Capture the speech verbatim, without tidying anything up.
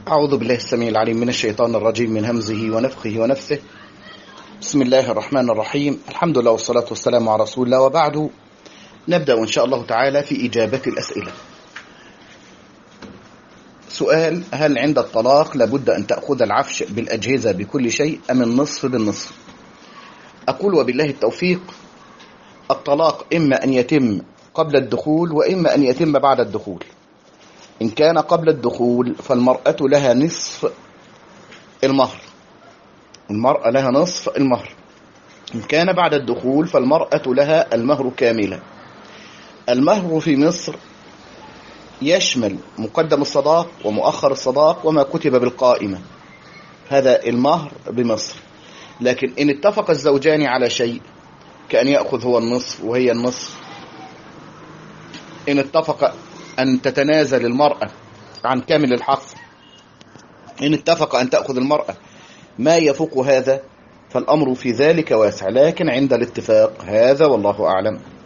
أعوذ بالله السميع العليم من الشيطان الرجيم من همزه ونفخه ونفثه. بسم الله الرحمن الرحيم. الحمد لله والصلاة والسلام على رسول الله، وبعد نبدأ إن شاء الله تعالى في إجابة الأسئلة. سؤال: هل عند الطلاق لابد أن تأخذ العفش بالأجهزة بكل شيء أم النصف بالنصف؟ أقول وبالله التوفيق. الطلاق إما أن يتم قبل الدخول وإما أن يتم بعد الدخول. إن كان قبل الدخول فالمرأة لها نصف المهر، المرأة لها نصف المهر. إن كان بعد الدخول فالمرأة لها المهر كاملا. المهر في مصر يشمل مقدم الصداق ومؤخر الصداق وما كتب بالقائمة، هذا المهر بمصر. لكن إن اتفق الزوجان على شيء كأن يأخذ هو النصف وهي النصف، إن اتفق أن تتنازل المرأة عن كامل الحق، إن اتفق أن تأخذ المرأة ما يفوق هذا، فالأمر في ذلك واسع، لكن عند الاتفاق هذا والله أعلم.